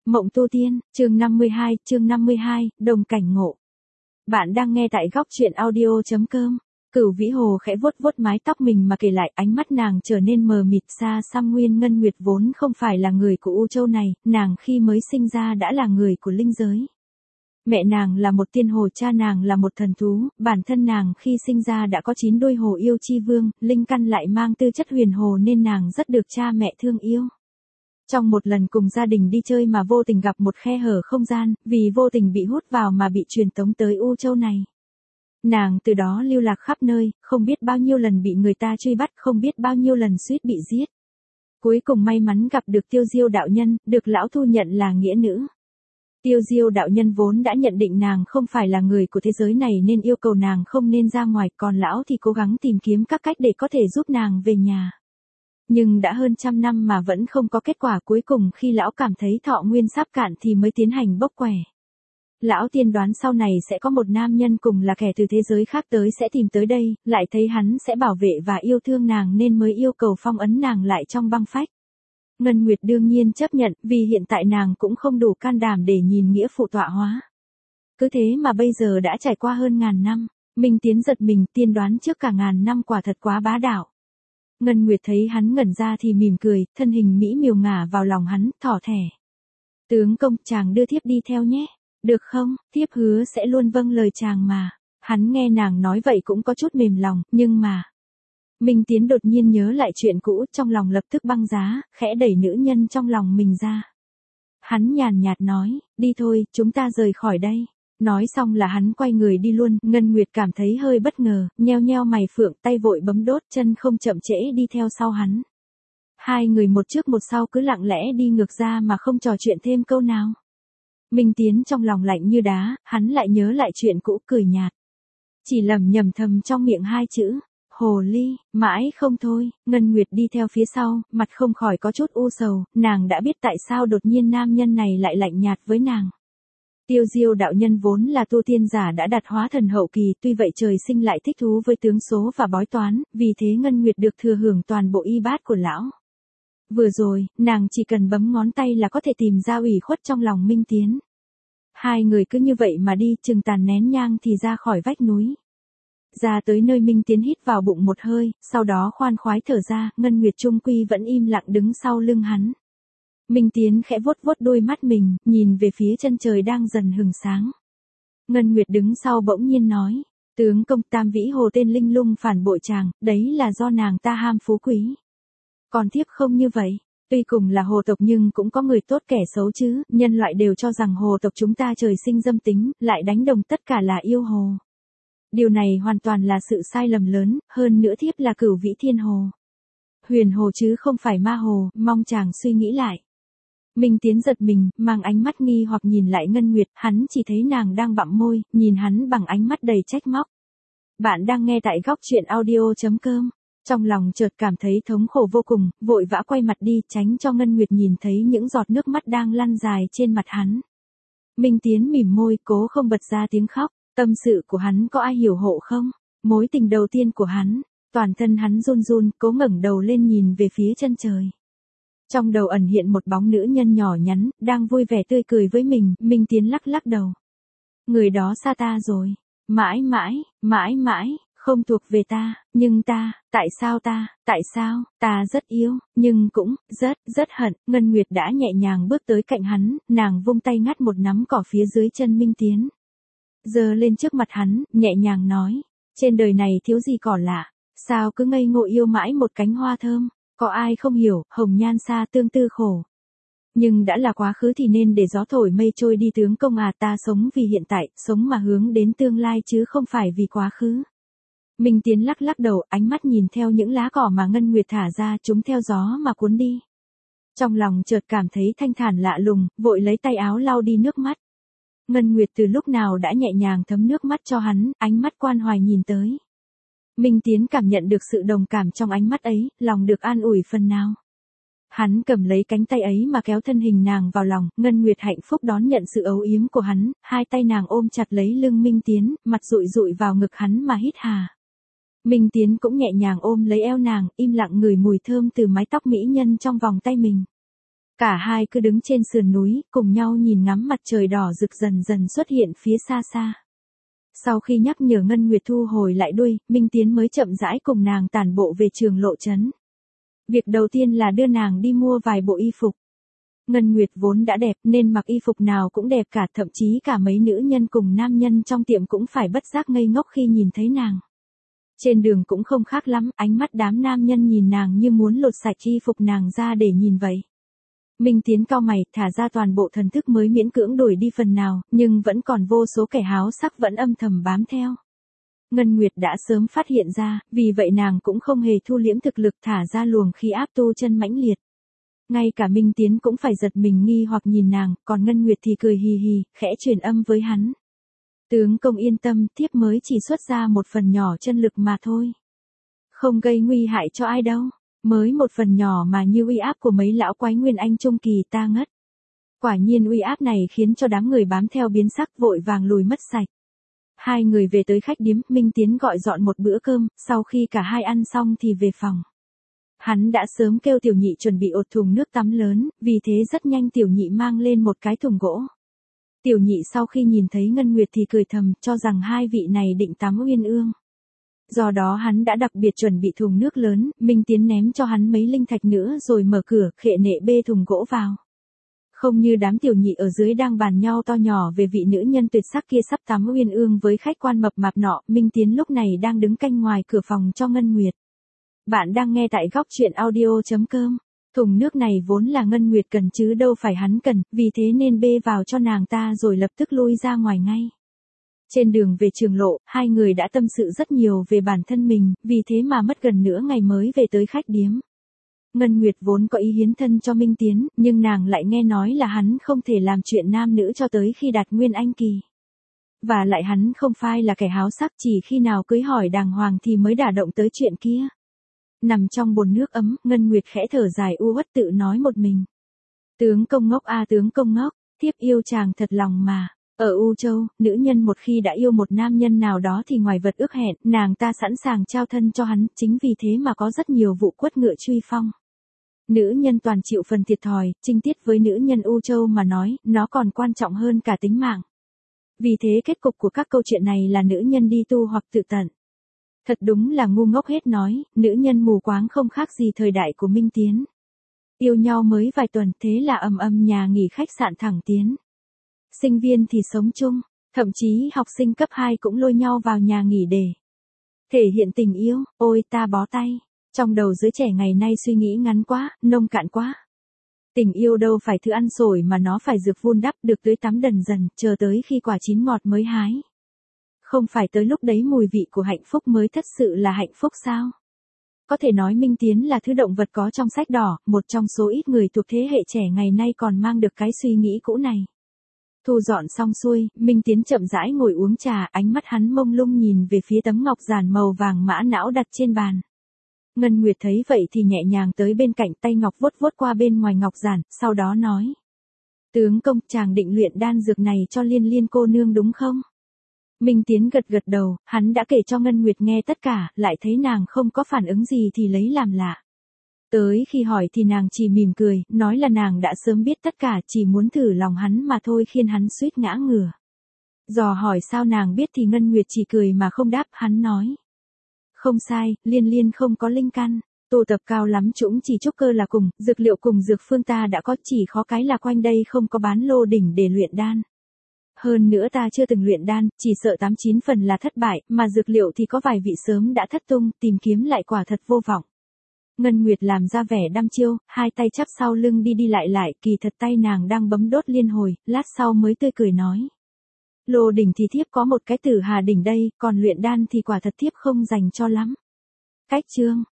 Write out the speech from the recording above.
Mộng tu tiên, chương 52, đồng cảnh ngộ. Bạn đang nghe tại góc truyện audio.com. Cửu Vĩ Hồ khẽ vuốt vuốt mái tóc mình mà kể lại, ánh mắt nàng trở nên mờ mịt xa xăm. Nguyên Ngân Nguyệt vốn không phải là người của U Châu này, nàng khi mới sinh ra đã là người của linh giới. Mẹ nàng là một tiên hồ, cha nàng là một thần thú, bản thân nàng khi sinh ra đã có 9 đôi hồ yêu chi vương, linh căn lại mang tư chất huyền hồ nên nàng rất được cha mẹ thương yêu. Trong một lần cùng gia đình đi chơi mà vô tình gặp một khe hở không gian, vì vô tình bị hút vào mà bị truyền tống tới U Châu này. Nàng từ đó lưu lạc khắp nơi, không biết bao nhiêu lần bị người ta truy bắt, không biết bao nhiêu lần suýt bị giết. Cuối cùng may mắn gặp được Tiêu Diêu đạo nhân, được lão thu nhận là nghĩa nữ. Tiêu Diêu đạo nhân vốn đã nhận định nàng không phải là người của thế giới này nên yêu cầu nàng không nên ra ngoài, còn lão thì cố gắng tìm kiếm các cách để có thể giúp nàng về nhà. Nhưng đã hơn 100 năm mà vẫn không có kết quả, cuối cùng khi lão cảm thấy thọ nguyên sắp cạn thì mới tiến hành bốc quẻ. Lão tiên đoán sau này sẽ có một nam nhân cùng là kẻ từ thế giới khác tới sẽ tìm tới đây, lại thấy hắn sẽ bảo vệ và yêu thương nàng nên mới yêu cầu phong ấn nàng lại trong băng phách. Ngân Nguyệt đương nhiên chấp nhận, vì hiện tại nàng cũng không đủ can đảm để nhìn nghĩa phụ tọa hóa. Cứ thế mà bây giờ đã trải qua hơn 1000 năm, Minh Tiến giật mình, tiên đoán trước cả 1000 năm quả thật quá bá đạo. Ngân Nguyệt thấy hắn ngẩn ra thì mỉm cười, thân hình mỹ miều ngả vào lòng hắn, thỏ thẻ. Tướng công, chàng đưa thiếp đi theo nhé. Được không, thiếp hứa sẽ luôn vâng lời chàng mà. Hắn nghe nàng nói vậy cũng có chút mềm lòng, nhưng mà... Minh Tiến đột nhiên nhớ lại chuyện cũ, trong lòng lập tức băng giá, khẽ đẩy nữ nhân trong lòng mình ra. Hắn nhàn nhạt nói, đi thôi, chúng ta rời khỏi đây. Nói xong là hắn quay người đi luôn. Ngân Nguyệt cảm thấy hơi bất ngờ, nheo nheo mày phượng, tay vội bấm đốt, chân không chậm trễ đi theo sau hắn. Hai người một trước một sau cứ lặng lẽ đi ngược ra mà không trò chuyện thêm câu nào. Minh Tiến trong lòng lạnh như đá, hắn lại nhớ lại chuyện cũ, cười nhạt. Chỉ lẩm nhẩm thầm trong miệng hai chữ, hồ ly, mãi không thôi. Ngân Nguyệt đi theo phía sau, mặt không khỏi có chút u sầu, nàng đã biết tại sao đột nhiên nam nhân này lại lạnh nhạt với nàng. Tiêu Diêu đạo nhân vốn là tu tiên giả đã đạt hóa thần hậu kỳ, tuy vậy trời sinh lại thích thú với tướng số và bói toán, vì thế Ngân Nguyệt được thừa hưởng toàn bộ y bát của lão. Vừa rồi, nàng chỉ cần bấm ngón tay là có thể tìm ra ủy khuất trong lòng Minh Tiến. Hai người cứ như vậy mà đi, chừng tàn nén nhang thì ra khỏi vách núi. Ra tới nơi, Minh Tiến hít vào bụng một hơi, sau đó khoan khoái thở ra. Ngân Nguyệt trung quy vẫn im lặng đứng sau lưng hắn. Minh Tiến khẽ vuốt vuốt đôi mắt mình, nhìn về phía chân trời đang dần hừng sáng. Ngân Nguyệt đứng sau bỗng nhiên nói, tướng công, Tam Vĩ Hồ tên linh lung phản bội chàng, đấy là do nàng ta ham phú quý. Còn thiếp không như vậy, tuy cùng là hồ tộc nhưng cũng có người tốt kẻ xấu chứ, nhân loại đều cho rằng hồ tộc chúng ta trời sinh dâm tính, lại đánh đồng tất cả là yêu hồ. Điều này hoàn toàn là sự sai lầm lớn, hơn nữa thiếp là Cửu Vĩ Thiên Hồ. Huyền hồ chứ không phải ma hồ, mong chàng suy nghĩ lại. Minh Tiến giật mình, mang ánh mắt nghi hoặc nhìn lại Ngân Nguyệt, hắn chỉ thấy nàng đang bặm môi, nhìn hắn bằng ánh mắt đầy trách móc. Bạn đang nghe tại góc truyện audio.com. Trong lòng chợt cảm thấy thống khổ vô cùng, vội vã quay mặt đi, tránh cho Ngân Nguyệt nhìn thấy những giọt nước mắt đang lăn dài trên mặt hắn. Minh Tiến mỉm môi, cố không bật ra tiếng khóc. Tâm sự của hắn có ai hiểu hộ không? Mối tình đầu tiên của hắn. Toàn thân hắn run run, cố ngẩng đầu lên nhìn về phía chân trời. Trong đầu ẩn hiện một bóng nữ nhân nhỏ nhắn, đang vui vẻ tươi cười với mình. Minh Tiến lắc lắc đầu. Người đó xa ta rồi. Mãi mãi, không thuộc về ta. Nhưng ta, tại sao, ta rất yêu, nhưng cũng, rất hận. Ngân Nguyệt đã nhẹ nhàng bước tới cạnh hắn, nàng vung tay ngắt một nắm cỏ phía dưới chân Minh Tiến. Giơ lên trước mặt hắn, nhẹ nhàng nói, trên đời này thiếu gì cỏ lạ, sao cứ ngây ngô yêu mãi một cánh hoa thơm, có ai không hiểu, hồng nhan xa tương tư khổ. Nhưng đã là quá khứ thì nên để gió thổi mây trôi đi tướng công à, ta sống vì hiện tại, sống mà hướng đến tương lai chứ không phải vì quá khứ. Minh Tiến lắc lắc đầu, ánh mắt nhìn theo những lá cỏ mà Ngân Nguyệt thả ra, chúng theo gió mà cuốn đi. Trong lòng chợt cảm thấy thanh thản lạ lùng, vội lấy tay áo lau đi nước mắt. Ngân Nguyệt từ lúc nào đã nhẹ nhàng thấm nước mắt cho hắn, ánh mắt quan hoài nhìn tới. Minh Tiến cảm nhận được sự đồng cảm trong ánh mắt ấy, lòng được an ủi phần nào. Hắn cầm lấy cánh tay ấy mà kéo thân hình nàng vào lòng, Ngân Nguyệt hạnh phúc đón nhận sự âu yếm của hắn, hai tay nàng ôm chặt lấy lưng Minh Tiến, mặt dụi dụi vào ngực hắn mà hít hà. Minh Tiến cũng nhẹ nhàng ôm lấy eo nàng, im lặng ngửi mùi thơm từ mái tóc mỹ nhân trong vòng tay mình. Cả hai cứ đứng trên sườn núi, cùng nhau nhìn ngắm mặt trời đỏ rực dần dần xuất hiện phía xa xa. Sau khi nhắc nhở Ngân Nguyệt thu hồi lại đuôi, Minh Tiến mới chậm rãi cùng nàng tản bộ về trường lộ trấn. Việc đầu tiên là đưa nàng đi mua vài bộ y phục. Ngân Nguyệt vốn đã đẹp nên mặc y phục nào cũng đẹp cả, thậm chí cả mấy nữ nhân cùng nam nhân trong tiệm cũng phải bất giác ngây ngốc khi nhìn thấy nàng. Trên đường cũng không khác lắm, ánh mắt đám nam nhân nhìn nàng như muốn lột sạch y phục nàng ra để nhìn vậy. Minh Tiến cau mày, thả ra toàn bộ thần thức mới miễn cưỡng đuổi đi phần nào, nhưng vẫn còn vô số kẻ háo sắc vẫn âm thầm bám theo. Ngân Nguyệt đã sớm phát hiện ra, vì vậy nàng cũng không hề thu liễm thực lực, thả ra luồng khí áp tu chân mãnh liệt. Ngay cả Minh Tiến cũng phải giật mình nghi hoặc nhìn nàng, còn Ngân Nguyệt thì cười hì hì, khẽ truyền âm với hắn. Tướng công yên tâm, thiếp mới chỉ xuất ra một phần nhỏ chân lực mà thôi. Không gây nguy hại cho ai đâu, mới một phần nhỏ mà như uy áp của mấy lão quái nguyên anh trung kỳ ta ngất. Quả nhiên uy áp này khiến cho đám người bám theo biến sắc, vội vàng lùi mất sạch. Hai người về tới khách điếm, Minh Tiến gọi dọn một bữa cơm, sau khi cả hai ăn xong thì về phòng. Hắn đã sớm kêu Tiểu Nhị chuẩn bị một thùng nước tắm lớn, vì thế rất nhanh Tiểu Nhị mang lên một cái thùng gỗ. Tiểu Nhị sau khi nhìn thấy Ngân Nguyệt thì cười thầm, cho rằng hai vị này định tắm uyên ương. Do đó hắn đã đặc biệt chuẩn bị thùng nước lớn, Minh Tiến ném cho hắn mấy linh thạch nữa rồi mở cửa, khệ nệ bê thùng gỗ vào. Không như đám tiểu nhị ở dưới đang bàn nhau to nhỏ về vị nữ nhân tuyệt sắc kia sắp tắm uyên ương với khách quan mập mạp nọ, Minh Tiến lúc này đang đứng canh ngoài cửa phòng cho Ngân Nguyệt. Bạn đang nghe tại góc truyện audio.com. Thùng nước này vốn là Ngân Nguyệt cần chứ đâu phải hắn cần, vì thế nên bê vào cho nàng ta rồi lập tức lui ra ngoài ngay. Trên đường về trường lộ, hai người đã tâm sự rất nhiều về bản thân mình, vì thế mà mất gần nửa ngày mới về tới khách điếm. Ngân Nguyệt vốn có ý hiến thân cho Minh Tiến, nhưng nàng lại nghe nói là hắn không thể làm chuyện nam nữ cho tới khi đạt nguyên anh kỳ. Và lại hắn không phải là kẻ háo sắc, chỉ khi nào cưới hỏi đàng hoàng thì mới đả động tới chuyện kia. Nằm trong bồn nước ấm, Ngân Nguyệt khẽ thở dài u uất tự nói một mình. Tướng công ngốc a tướng công ngốc, thiếp yêu chàng thật lòng mà. Ở U Châu, nữ nhân một khi đã yêu một nam nhân nào đó thì ngoài vật ước hẹn, nàng ta sẵn sàng trao thân cho hắn, chính vì thế mà có rất nhiều vụ quất ngựa truy phong. Nữ nhân toàn chịu phần thiệt thòi, trinh tiết với nữ nhân U Châu mà nói, nó còn quan trọng hơn cả tính mạng. Vì thế kết cục của các câu chuyện này là nữ nhân đi tu hoặc tự tận. Thật đúng là ngu ngốc hết nói, nữ nhân mù quáng không khác gì thời đại của Minh Tiến. Yêu nhau mới vài tuần, thế là ầm nhà nghỉ khách sạn thẳng tiến. Sinh viên thì sống chung, thậm chí học sinh cấp 2 cũng lôi nhau vào nhà nghỉ để thể hiện tình yêu, ôi ta bó tay. Trong đầu giới trẻ ngày nay suy nghĩ ngắn quá, nông cạn quá. Tình yêu đâu phải thứ ăn sổi mà nó phải dược vun đắp, được tưới tắm dần dần, chờ tới khi quả chín ngọt mới hái. Không phải tới lúc đấy mùi vị của hạnh phúc mới thật sự là hạnh phúc sao? Có thể nói Minh Tiến là thứ động vật có trong sách đỏ, một trong số ít người thuộc thế hệ trẻ ngày nay còn mang được cái suy nghĩ cũ này. Thu dọn xong xuôi, Minh Tiến chậm rãi ngồi uống trà, ánh mắt hắn mông lung nhìn về phía tấm ngọc giản màu vàng mã não đặt trên bàn. Ngân Nguyệt thấy vậy thì nhẹ nhàng tới bên cạnh, tay ngọc vuốt vuốt qua bên ngoài ngọc giản, sau đó nói. Tướng công, chàng định luyện đan dược này cho Liên Liên cô nương đúng không? Minh Tiến gật gật đầu, hắn đã kể cho Ngân Nguyệt nghe tất cả, lại thấy nàng không có phản ứng gì thì lấy làm lạ. Tới khi hỏi thì nàng chỉ mỉm cười, nói là nàng đã sớm biết tất cả, chỉ muốn thử lòng hắn mà thôi, khiến hắn suýt ngã ngửa. Dò hỏi sao nàng biết thì Ngân Nguyệt chỉ cười mà không đáp, hắn nói. Không sai, Liên Liên không có linh căn, tu tập cao lắm chúng chỉ trúc cơ là cùng, dược liệu cùng dược phương ta đã có, chỉ khó cái là quanh đây không có bán lô đỉnh để luyện đan. Hơn nữa ta chưa từng luyện đan, chỉ sợ 89 phần là thất bại, mà dược liệu thì có vài vị sớm đã thất tung, tìm kiếm lại quả thật vô vọng. Ngân Nguyệt làm ra vẻ đăm chiêu, hai tay chắp sau lưng đi đi lại, kỳ thật tay nàng đang bấm đốt liên hồi, lát sau mới tươi cười nói. Lô đỉnh thì thiếp có một cái Tử Hà đỉnh đây, còn luyện đan thì quả thật thiếp không dành cho lắm. Cách chương